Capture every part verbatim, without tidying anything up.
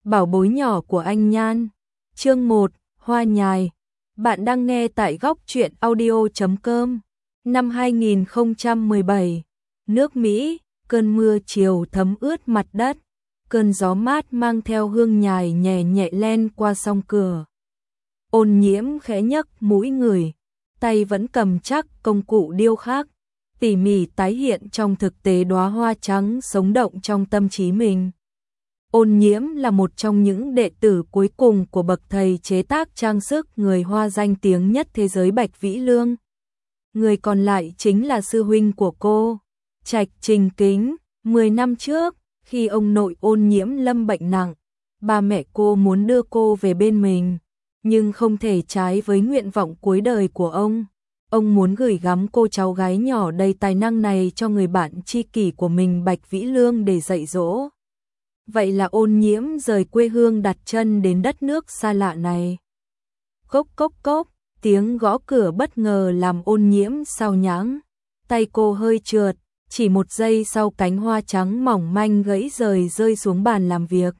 bảo bối nhỏ của anh Nhan. Chương một, Hoa nhài. Bạn đang nghe tại góc truyện audio chấm com. Năm hai nghìn không trăm mười bảy, nước Mỹ, cơn mưa chiều thấm ướt mặt đất, cơn gió mát mang theo hương nhài nhẹ nhẹ len qua song cửa. Ôn Nhiễm khẽ nhấc mũi người, tay vẫn cầm chắc công cụ điêu khắc, tỉ mỉ tái hiện trong thực tế đóa hoa trắng sống động trong tâm trí mình. Ôn Nhiễm là một trong những đệ tử cuối cùng của bậc thầy chế tác trang sức người Hoa danh tiếng nhất thế giới Bạch Vĩ Lương. Người còn lại chính là sư huynh của cô, Trạch Trình Kính. Mười năm trước, khi ông nội Ôn Nhiễm lâm bệnh nặng, ba mẹ cô muốn đưa cô về bên mình, nhưng không thể trái với nguyện vọng cuối đời của ông. Ông muốn gửi gắm cô cháu gái nhỏ đầy tài năng này cho người bạn tri kỷ của mình Bạch Vĩ Lương để dạy dỗ. Vậy là Ôn Nhiễm rời quê hương đặt chân đến đất nước xa lạ này. Cốc cốc cốc, tiếng gõ cửa bất ngờ làm Ôn Nhiễm sao nhãng. Tay cô hơi trượt, chỉ một giây sau cánh hoa trắng mỏng manh gãy rời rơi xuống bàn làm việc.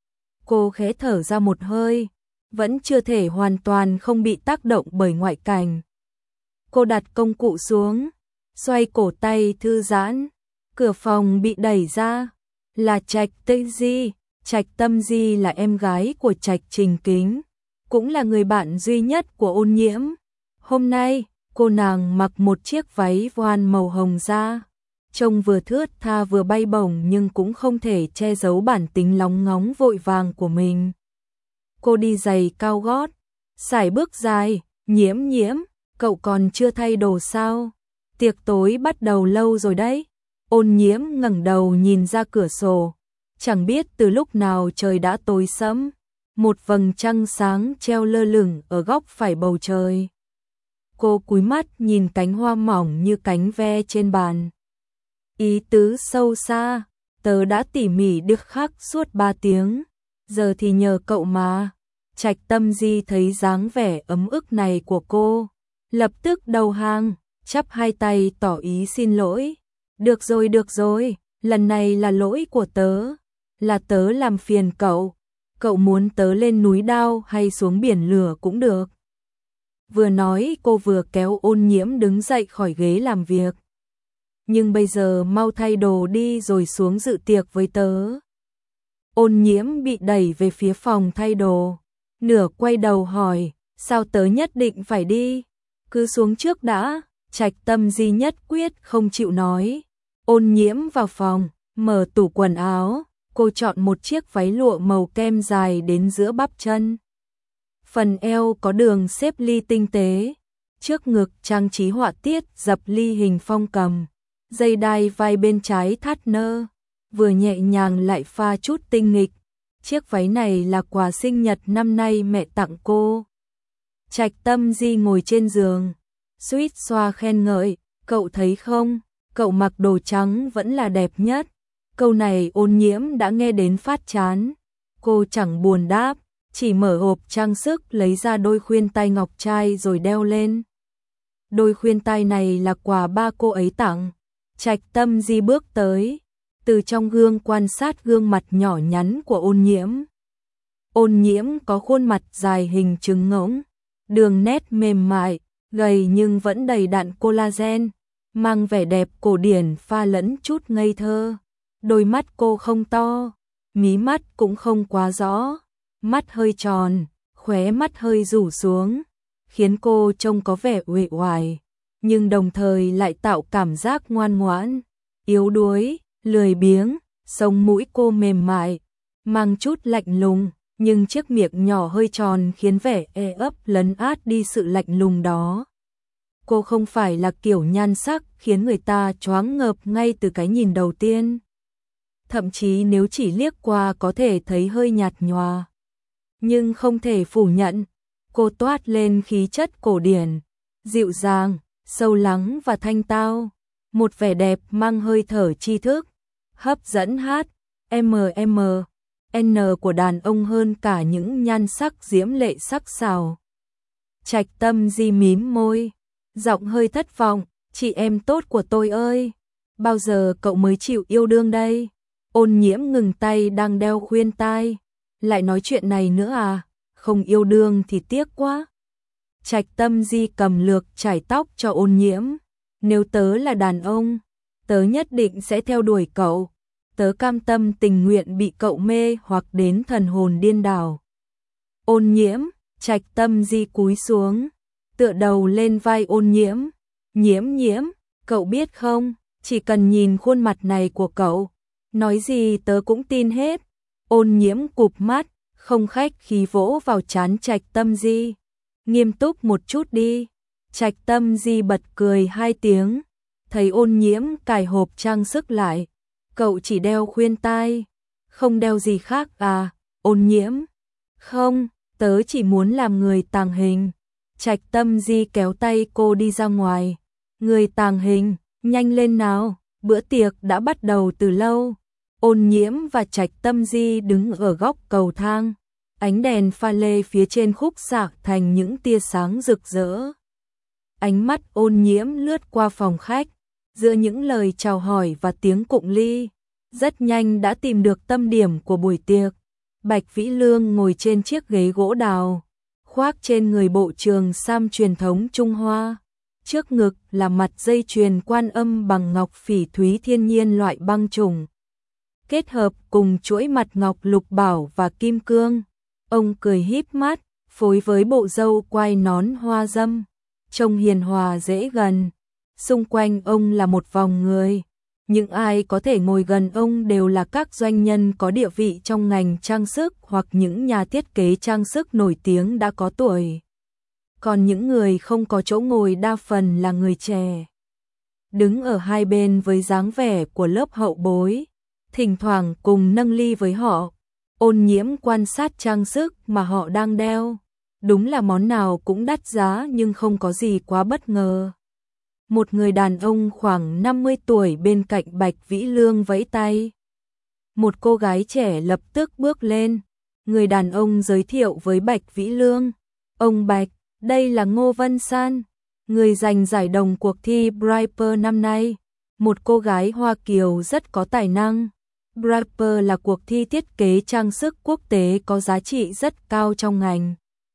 Cô khẽ thở ra một hơi, vẫn chưa thể hoàn toàn không bị tác động bởi ngoại cảnh. Cô đặt công cụ xuống, xoay cổ tay thư giãn, cửa phòng bị đẩy ra. Là Trạch Tâm Di. Trạch Tâm Di là em gái của Trạch Trình Kính, cũng là người bạn duy nhất của Ôn Nhiễm. Hôm nay, cô nàng mặc một chiếc váy voan màu hồng da, trông vừa thướt tha vừa bay bổng nhưng cũng không thể che giấu bản tính lóng ngóng vội vàng của mình. Cô đi giày cao gót, sải bước dài. Nhiễm Nhiễm, cậu còn chưa thay đồ sao? Tiệc tối bắt đầu lâu rồi đấy. Ôn Nhiễm ngẩng đầu nhìn ra cửa sổ, chẳng biết từ lúc nào trời đã tối sẫm, một vầng trăng sáng treo lơ lửng ở góc phải bầu trời. Cô cúi mắt nhìn cánh hoa mỏng như cánh ve trên bàn. Ý tứ sâu xa, tớ đã tỉ mỉ điêu khắc suốt ba tiếng, giờ thì nhờ cậu mà. Trạch Tâm Di thấy dáng vẻ ấm ức này của cô, lập tức đầu hàng, chắp hai tay tỏ ý xin lỗi. Được rồi, được rồi, lần này là lỗi của tớ, là tớ làm phiền cậu, cậu muốn tớ lên núi đao hay xuống biển lửa cũng được. Vừa nói cô vừa kéo Ôn Nhiễm đứng dậy khỏi ghế làm việc. Nhưng bây giờ mau thay đồ đi rồi xuống dự tiệc với tớ. Ôn Nhiễm bị đẩy về phía phòng thay đồ, nửa quay đầu hỏi, sao tớ nhất định phải đi, cứ xuống trước đã. Trạch Tâm Di nhất quyết không chịu nói. Ôn Nhiễm vào phòng, mở tủ quần áo, cô chọn một chiếc váy lụa màu kem dài đến giữa bắp chân. Phần eo có đường xếp ly tinh tế, trước ngực trang trí họa tiết dập ly hình phong cầm, dây đai vai bên trái thắt nơ, vừa nhẹ nhàng lại pha chút tinh nghịch. Chiếc váy này là quà sinh nhật năm nay mẹ tặng cô. Trạch Tâm Di ngồi trên giường, suýt xoa khen ngợi, cậu thấy không? Cậu mặc đồ trắng vẫn là đẹp nhất. Câu này Ôn Nhiễm đã nghe đến phát chán. Cô chẳng buồn đáp, chỉ mở hộp trang sức lấy ra đôi khuyên tai ngọc trai rồi đeo lên. Đôi khuyên tai này là quà ba cô ấy tặng. Trạch Tâm Di bước tới, từ trong gương quan sát gương mặt nhỏ nhắn của Ôn Nhiễm. Ôn Nhiễm có khuôn mặt dài hình trứng ngỗng, đường nét mềm mại, gầy nhưng vẫn đầy đặn collagen, mang vẻ đẹp cổ điển pha lẫn chút ngây thơ. Đôi mắt cô không to, mí mắt cũng không quá rõ, mắt hơi tròn, khóe mắt hơi rủ xuống, khiến cô trông có vẻ uể oải, nhưng đồng thời lại tạo cảm giác ngoan ngoãn, yếu đuối, lười biếng. Sống mũi cô mềm mại, mang chút lạnh lùng, nhưng chiếc miệng nhỏ hơi tròn khiến vẻ e ấp lấn át đi sự lạnh lùng đó. Cô không phải là kiểu nhan sắc khiến người ta choáng ngợp ngay từ cái nhìn đầu tiên. Thậm chí nếu chỉ liếc qua có thể thấy hơi nhạt nhòa. Nhưng không thể phủ nhận, cô toát lên khí chất cổ điển, dịu dàng, sâu lắng và thanh tao. Một vẻ đẹp mang hơi thở tri thức, hấp dẫn hát em em en của đàn ông hơn cả những nhan sắc diễm lệ sắc sảo. Trạch Tâm Di mím môi, giọng hơi thất vọng, chị em tốt của tôi ơi, bao giờ cậu mới chịu yêu đương đây? Ôn Nhiễm ngừng tay đang đeo khuyên tai, lại nói chuyện này nữa à, không yêu đương thì tiếc quá. Trạch Tâm Di cầm lược chải tóc cho Ôn Nhiễm, nếu tớ là đàn ông, tớ nhất định sẽ theo đuổi cậu, tớ cam tâm tình nguyện bị cậu mê hoặc đến thần hồn điên đảo. Ôn Nhiễm, Trạch Tâm Di cúi xuống, tựa đầu lên vai Ôn Nhiễm, Nhiễm Nhiễm, cậu biết không, chỉ cần nhìn khuôn mặt này của cậu, nói gì tớ cũng tin hết. Ôn Nhiễm cụp mắt, không khách khí vỗ vào trán Trạch Tâm Di, nghiêm túc một chút đi. Trạch Tâm Di bật cười hai tiếng, thấy Ôn Nhiễm cài hộp trang sức lại, cậu chỉ đeo khuyên tai, không đeo gì khác à? Ôn Nhiễm, không, tớ chỉ muốn làm người tàng hình. Trạch Tâm Di kéo tay cô đi ra ngoài, người tàng hình, nhanh lên nào, bữa tiệc đã bắt đầu từ lâu. Ôn Nhiễm và Trạch Tâm Di đứng ở góc cầu thang, ánh đèn pha lê phía trên khúc xạ thành những tia sáng rực rỡ. Ánh mắt Ôn Nhiễm lướt qua phòng khách, giữa những lời chào hỏi và tiếng cụng ly, rất nhanh đã tìm được tâm điểm của buổi tiệc. Bạch Vĩ Lương ngồi trên chiếc ghế gỗ đào, khoác trên người bộ trường sam truyền thống Trung Hoa. Trước ngực là mặt dây chuyền Quan Âm bằng ngọc phỉ thúy thiên nhiên loại băng trùng, kết hợp cùng chuỗi mặt ngọc lục bảo và kim cương. Ông cười híp mắt, phối với bộ râu quai nón hoa dâm, trông hiền hòa dễ gần. Xung quanh ông là một vòng người, những ai có thể ngồi gần ông đều là các doanh nhân có địa vị trong ngành trang sức hoặc những nhà thiết kế trang sức nổi tiếng đã có tuổi. Còn những người không có chỗ ngồi đa phần là người trẻ, đứng ở hai bên với dáng vẻ của lớp hậu bối, thỉnh thoảng cùng nâng ly với họ. Ôn Nhiễm quan sát trang sức mà họ đang đeo, đúng là món nào cũng đắt giá nhưng không có gì quá bất ngờ. Một người đàn ông khoảng năm mươi tuổi bên cạnh Bạch Vĩ Lương vẫy tay. Một cô gái trẻ lập tức bước lên, người đàn ông giới thiệu với Bạch Vĩ Lương, ông Bạch, đây là Ngô Vân San, người giành giải đồng cuộc thi Briper năm nay, một cô gái Hoa Kiều rất có tài năng. Briper là cuộc thi thiết kế trang sức quốc tế có giá trị rất cao trong ngành.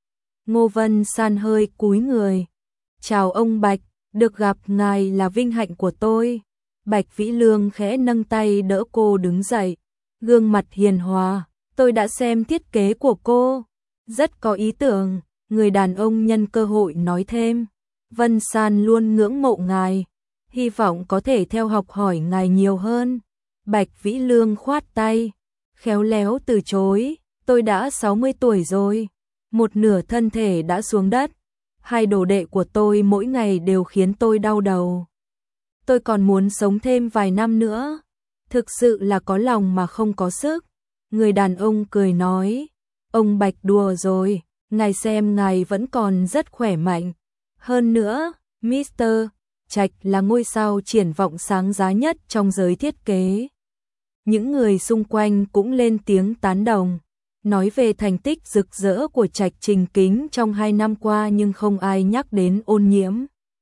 Ngô Vân San hơi cúi người, chào ông Bạch, được gặp ngài là vinh hạnh của tôi. Bạch Vĩ Lương khẽ nâng tay đỡ cô đứng dậy, gương mặt hiền hòa, tôi đã xem thiết kế của cô, rất có ý tưởng. Người đàn ông nhân cơ hội nói thêm, Vân San luôn ngưỡng mộ ngài, hy vọng có thể theo học hỏi ngài nhiều hơn. Bạch Vĩ Lương khoát tay, khéo léo từ chối, tôi đã sáu mươi tuổi rồi, một nửa thân thể đã xuống đất, hai đồ đệ của tôi mỗi ngày đều khiến tôi đau đầu. Tôi còn muốn sống thêm vài năm nữa, thực sự là có lòng mà không có sức. Người đàn ông cười nói, ông Bạch đùa rồi, ngài xem ngài vẫn còn rất khỏe mạnh. Hơn nữa, mít tơ Trạch là ngôi sao triển vọng sáng giá nhất trong giới thiết kế. Những người xung quanh cũng lên tiếng tán đồng, nói về thành tích rực rỡ của Trạch Trình Kính trong hai năm qua nhưng không ai nhắc đến Ôn Nhiễm.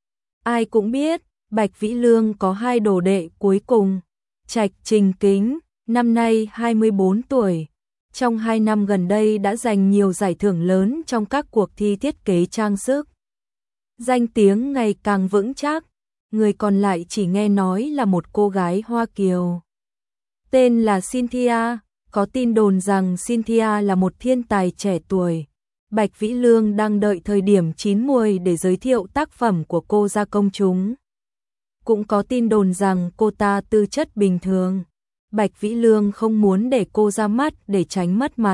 Ai cũng biết, Bạch Vĩ Lương có hai đồ đệ cuối cùng. Trạch Trình Kính, năm nay hai mươi bốn tuổi, trong hai năm gần đây đã giành nhiều giải thưởng lớn trong các cuộc thi thiết kế trang sức. Danh tiếng ngày càng vững chắc, người còn lại chỉ nghe nói là một cô gái Hoa Kiều. Tên là Cynthia, có tin đồn rằng Cynthia là một thiên tài trẻ tuổi. Bạch Vĩ Lương đang đợi thời điểm chín muồi để giới thiệu tác phẩm của cô ra công chúng. Cũng có tin đồn rằng cô ta tư chất bình thường. Bạch Vĩ Lương không muốn để cô ra mắt để tránh mất mặt.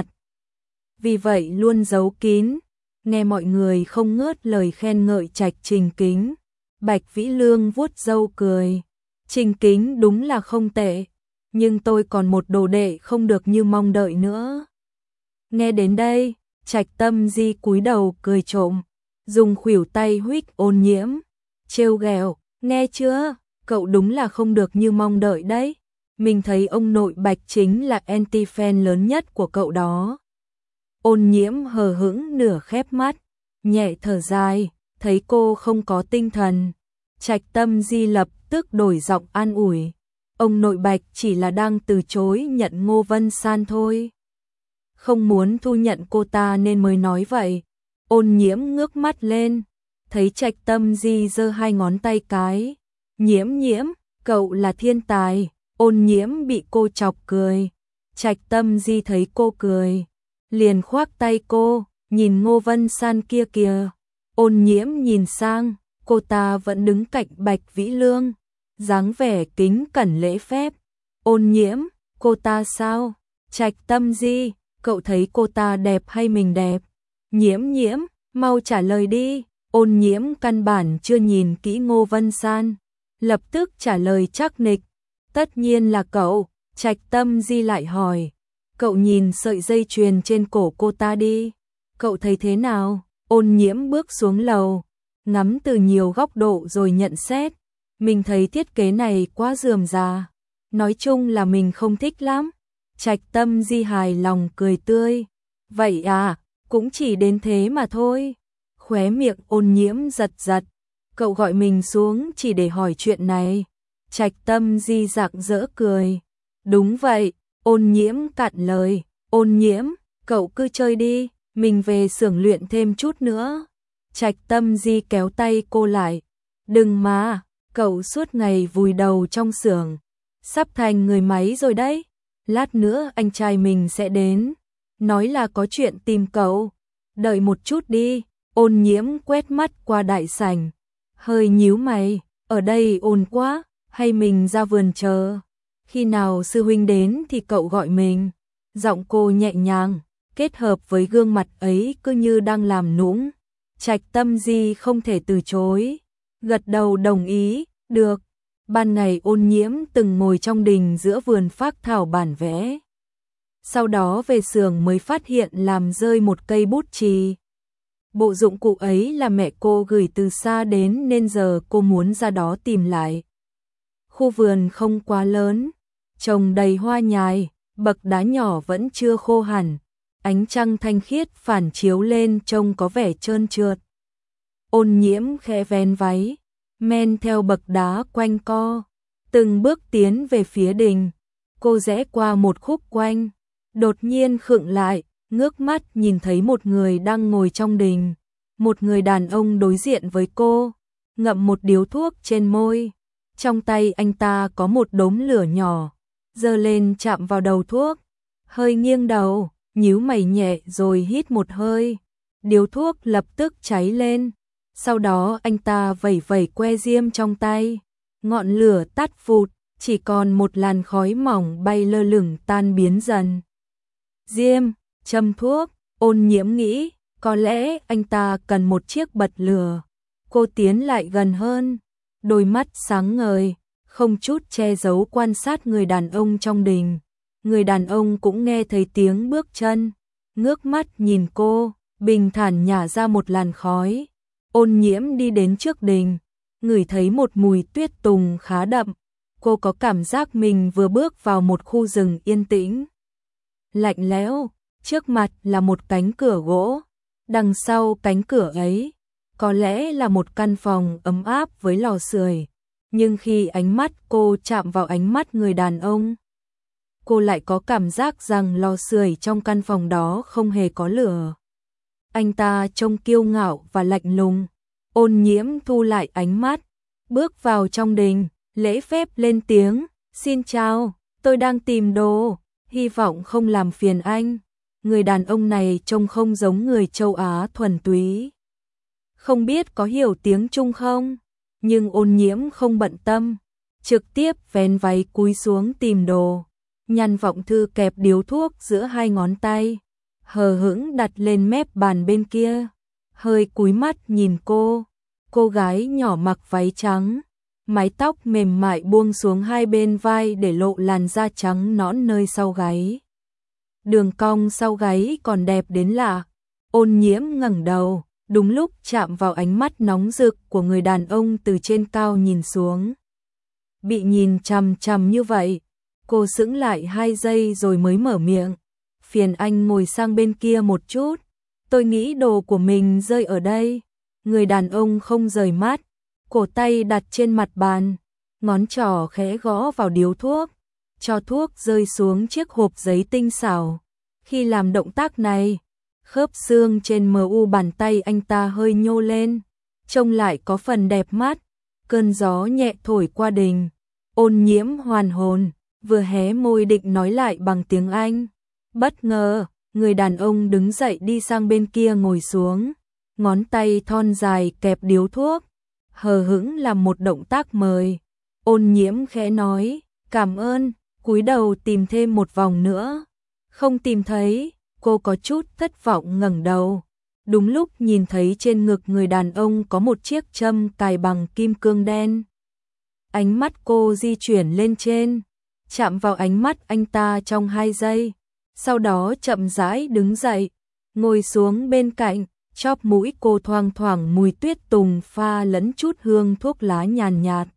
Vì vậy luôn giấu kín, nghe mọi người không ngớt lời khen ngợi Trạch Trình Kính. Bạch Vĩ Lương vuốt râu cười, Trình Kính đúng là không tệ, nhưng tôi còn một đồ đệ không được như mong đợi nữa. Nghe đến đây, Trạch Tâm Di cúi đầu cười trộm, dùng khuỷu tay huých Ôn Nhiễm, trêu ghẹo, nghe chưa, cậu đúng là không được như mong đợi đấy. Mình thấy ông nội Bạch chính là anti-fan lớn nhất của cậu đó. Ôn Nhiễm hờ hững nửa khép mắt, nhẹ thở dài, thấy cô không có tinh thần. Trạch Tâm Di lập tức đổi giọng an ủi, ông nội Bạch chỉ là đang từ chối nhận Ngô Vân San thôi. không muốn thu nhận cô ta nên mới nói vậy. Ôn Nhiễm ngước mắt lên, thấy Trạch Tâm Di giơ hai ngón tay cái. Nhiễm Nhiễm, cậu là thiên tài. Ôn Nhiễm bị cô chọc cười. Trạch Tâm Di thấy cô cười, liền khoác tay cô, nhìn Ngô Vân San kia kìa. Ôn Nhiễm nhìn sang, cô ta vẫn đứng cạnh Bạch Vĩ Lương, dáng vẻ kính cẩn lễ phép. Ôn Nhiễm, cô ta sao? Trạch Tâm Di, cậu thấy cô ta đẹp hay mình đẹp? Nhiễm Nhiễm, mau trả lời đi. Ôn Nhiễm căn bản chưa nhìn kỹ Ngô Vân San, lập tức trả lời chắc nịch. Tất nhiên là cậu. Trạch Tâm Di lại hỏi, cậu nhìn sợi dây chuyền trên cổ cô ta đi, cậu thấy thế nào? Ôn Nhiễm bước xuống lầu, ngắm từ nhiều góc độ rồi nhận xét, mình thấy thiết kế này quá rườm rà, nói chung là mình không thích lắm. Trạch Tâm Di hài lòng cười tươi, vậy à, cũng chỉ đến thế mà thôi. Khóe miệng Ôn Nhiễm giật giật, cậu gọi mình xuống chỉ để hỏi chuyện này. Trạch Tâm Di rạng rỡ cười, đúng vậy. Ôn Nhiễm cạn lời, Ôn Nhiễm, cậu cứ chơi đi, mình về xưởng luyện thêm chút nữa. Trạch Tâm Di kéo tay cô lại, đừng mà, cậu suốt ngày vùi đầu trong xưởng, sắp thành người máy rồi đấy. Lát nữa anh trai mình sẽ đến, nói là có chuyện tìm cậu, đợi một chút đi. Ôn Nhiễm quét mắt qua đại sảnh, hơi nhíu mày, ở đây ồn quá, hay mình ra vườn chờ? Khi nào sư huynh đến thì cậu gọi mình. Giọng cô nhẹ nhàng, kết hợp với gương mặt ấy cứ như đang làm nũng. Trạch Tâm Di không thể từ chối, gật đầu đồng ý, được. Ban ngày Ôn Nhiễm từng ngồi trong đình giữa vườn phác thảo bản vẽ. Sau đó về xưởng mới phát hiện làm rơi một cây bút chì. Bộ dụng cụ ấy là mẹ cô gửi từ xa đến nên giờ cô muốn ra đó tìm lại. Khu vườn không quá lớn, trồng đầy hoa nhài, bậc đá nhỏ vẫn chưa khô hẳn, ánh trăng thanh khiết phản chiếu lên trông có vẻ trơn trượt. Ôn Nhiễm khẽ vén váy, men theo bậc đá quanh co, từng bước tiến về phía đình. Cô rẽ qua một khúc quanh, đột nhiên khựng lại, ngước mắt nhìn thấy một người đang ngồi trong đình. Một người đàn ông đối diện với cô, ngậm một điếu thuốc trên môi. Trong tay anh ta có một đốm lửa nhỏ, giơ lên chạm vào đầu thuốc, hơi nghiêng đầu, nhíu mày nhẹ rồi hít một hơi. Điếu thuốc lập tức cháy lên, sau đó anh ta vẩy vẩy que diêm trong tay, ngọn lửa tắt vụt, chỉ còn một làn khói mỏng bay lơ lửng tan biến dần. Diêm, châm thuốc, Ôn Nhiễm nghĩ, có lẽ anh ta cần một chiếc bật lửa. Cô tiến lại gần hơn, đôi mắt sáng ngời, không chút che giấu quan sát người đàn ông trong đình. Người đàn ông cũng nghe thấy tiếng bước chân, ngước mắt nhìn cô, bình thản nhả ra một làn khói. Ôn Nhiễm đi đến trước đình, ngửi thấy một mùi tuyết tùng khá đậm. Cô có cảm giác mình vừa bước vào một khu rừng yên tĩnh, lạnh lẽo. Trước mặt là một cánh cửa gỗ, đằng sau cánh cửa ấy có lẽ là một căn phòng ấm áp với lò sưởi, nhưng khi ánh mắt cô chạm vào ánh mắt người đàn ông, cô lại có cảm giác rằng lò sưởi trong căn phòng đó không hề có lửa. Anh ta trông kiêu ngạo và lạnh lùng. Ôn Nhiễm thu lại ánh mắt, bước vào trong đình, lễ phép lên tiếng, "Xin chào, tôi đang tìm đồ, hy vọng không làm phiền anh." Người đàn ông này trông không giống người châu Á thuần túy. Không biết có hiểu tiếng Trung không? Nhưng Ôn Nhiễm không bận tâm, trực tiếp vén váy cúi xuống tìm đồ. Nhan Vọng Thư kẹp điếu thuốc giữa hai ngón tay, hờ hững đặt lên mép bàn bên kia, hơi cúi mắt nhìn cô. Cô gái nhỏ mặc váy trắng, mái tóc mềm mại buông xuống hai bên vai để lộ làn da trắng nõn nơi sau gáy. Đường cong sau gáy còn đẹp đến lạ. Ôn Nhiễm ngẩng đầu, đúng lúc chạm vào ánh mắt nóng rực của người đàn ông từ trên cao nhìn xuống. Bị nhìn chằm chằm như vậy, cô sững lại hai giây rồi mới mở miệng, "Phiền anh ngồi sang bên kia một chút, tôi nghĩ đồ của mình rơi ở đây." Người đàn ông không rời mắt, cổ tay đặt trên mặt bàn, ngón trỏ khẽ gõ vào điếu thuốc, cho thuốc rơi xuống chiếc hộp giấy tinh xảo. Khi làm động tác này, khớp xương trên mờ u bàn tay anh ta hơi nhô lên, trông lại có phần đẹp mắt. Cơn gió nhẹ thổi qua đình, Ôn Nhiễm hoàn hồn, vừa hé môi định nói lại bằng tiếng Anh. Bất ngờ, người đàn ông đứng dậy đi sang bên kia ngồi xuống, ngón tay thon dài kẹp điếu thuốc, hờ hững làm một động tác mời. Ôn Nhiễm khẽ nói, cảm ơn, cúi đầu tìm thêm một vòng nữa. Không tìm thấy, cô có chút thất vọng ngẩng đầu. Đúng lúc nhìn thấy trên ngực người đàn ông có một chiếc châm cài bằng kim cương đen. Ánh mắt cô di chuyển lên trên, chạm vào ánh mắt anh ta trong hai giây, sau đó chậm rãi đứng dậy, ngồi xuống bên cạnh, chóp mũi cô thoang thoảng mùi tuyết tùng pha lẫn chút hương thuốc lá nhàn nhạt.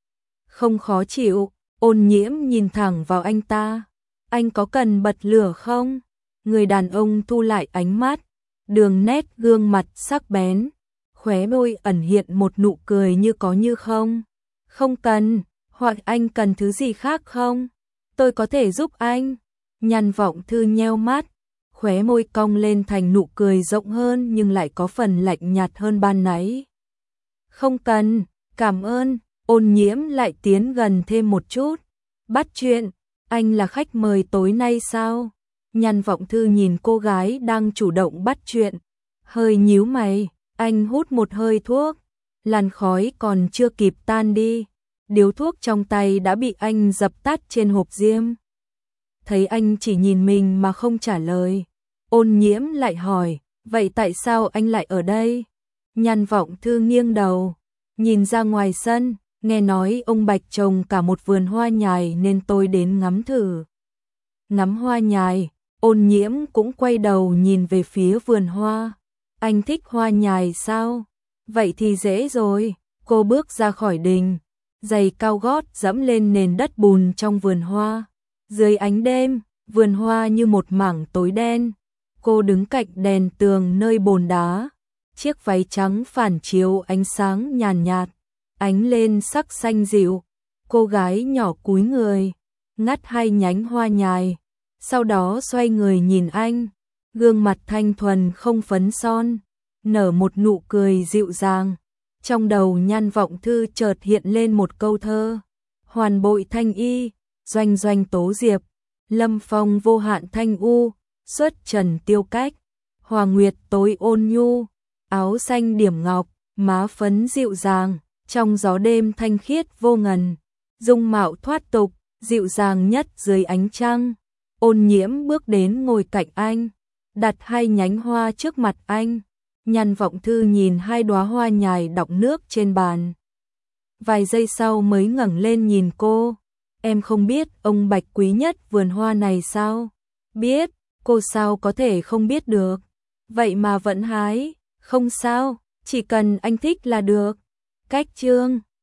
Không khó chịu, Ôn Nhiễm nhìn thẳng vào anh ta. Anh có cần bật lửa không? Người đàn ông thu lại ánh mắt, đường nét gương mặt sắc bén, khóe môi ẩn hiện một nụ cười như có như không. Không cần, hoặc anh cần thứ gì khác không? Tôi có thể giúp anh. Nhan Vọng Thư nheo mắt, khóe môi cong lên thành nụ cười rộng hơn nhưng lại có phần lạnh nhạt hơn ban nãy. Không cần, cảm ơn. Ôn Nhiễm lại tiến gần thêm một chút. Bắt chuyện, anh là khách mời tối nay sao? Nhan Vọng Thư nhìn cô gái đang chủ động bắt chuyện, hơi nhíu mày. Anh hút một hơi thuốc, làn khói còn chưa kịp tan đi, điếu thuốc trong tay đã bị anh dập tắt trên hộp diêm. Thấy anh chỉ nhìn mình mà không trả lời, Ôn Nhiễm lại hỏi, vậy tại sao anh lại ở đây? Nhan Vọng Thư nghiêng đầu, nhìn ra ngoài sân, nghe nói ông Bạch trồng cả một vườn hoa nhài nên tôi đến ngắm thử. Ngắm hoa nhài, Ôn Nhiễm cũng quay đầu nhìn về phía vườn hoa. Anh thích hoa nhài sao? Vậy thì dễ rồi. Cô bước ra khỏi đình, giày cao gót dẫm lên nền đất bùn trong vườn hoa. Dưới ánh đêm, vườn hoa như một mảng tối đen. Cô đứng cạnh đèn tường nơi bồn đá, chiếc váy trắng phản chiếu ánh sáng nhàn nhạt, ánh lên sắc xanh dịu. Cô gái nhỏ cúi người, ngắt hai nhánh hoa nhài, sau đó xoay người nhìn anh, gương mặt thanh thuần không phấn son, nở một nụ cười dịu dàng. Trong đầu Nhan Vọng Thư chợt hiện lên một câu thơ: hoàn bội thanh y, doanh doanh tố diệp, lâm phong vô hạn thanh u, xuất trần tiêu cách, hòa nguyệt tối ôn nhu, áo xanh điểm ngọc, má phấn dịu dàng, trong gió đêm thanh khiết vô ngần, dung mạo thoát tục, dịu dàng nhất dưới ánh trăng. Ôn Nhiễm bước đến ngồi cạnh anh, đặt hai nhánh hoa trước mặt anh. Nhan Vọng Thư nhìn hai đóa hoa nhài đọng nước trên bàn, vài giây sau mới ngẩng lên nhìn cô. Em không biết ông Bạch quý nhất vườn hoa này sao? Biết. Cô sao có thể không biết được? Vậy mà vẫn hái. Không sao, chỉ cần anh thích là được. Cách chương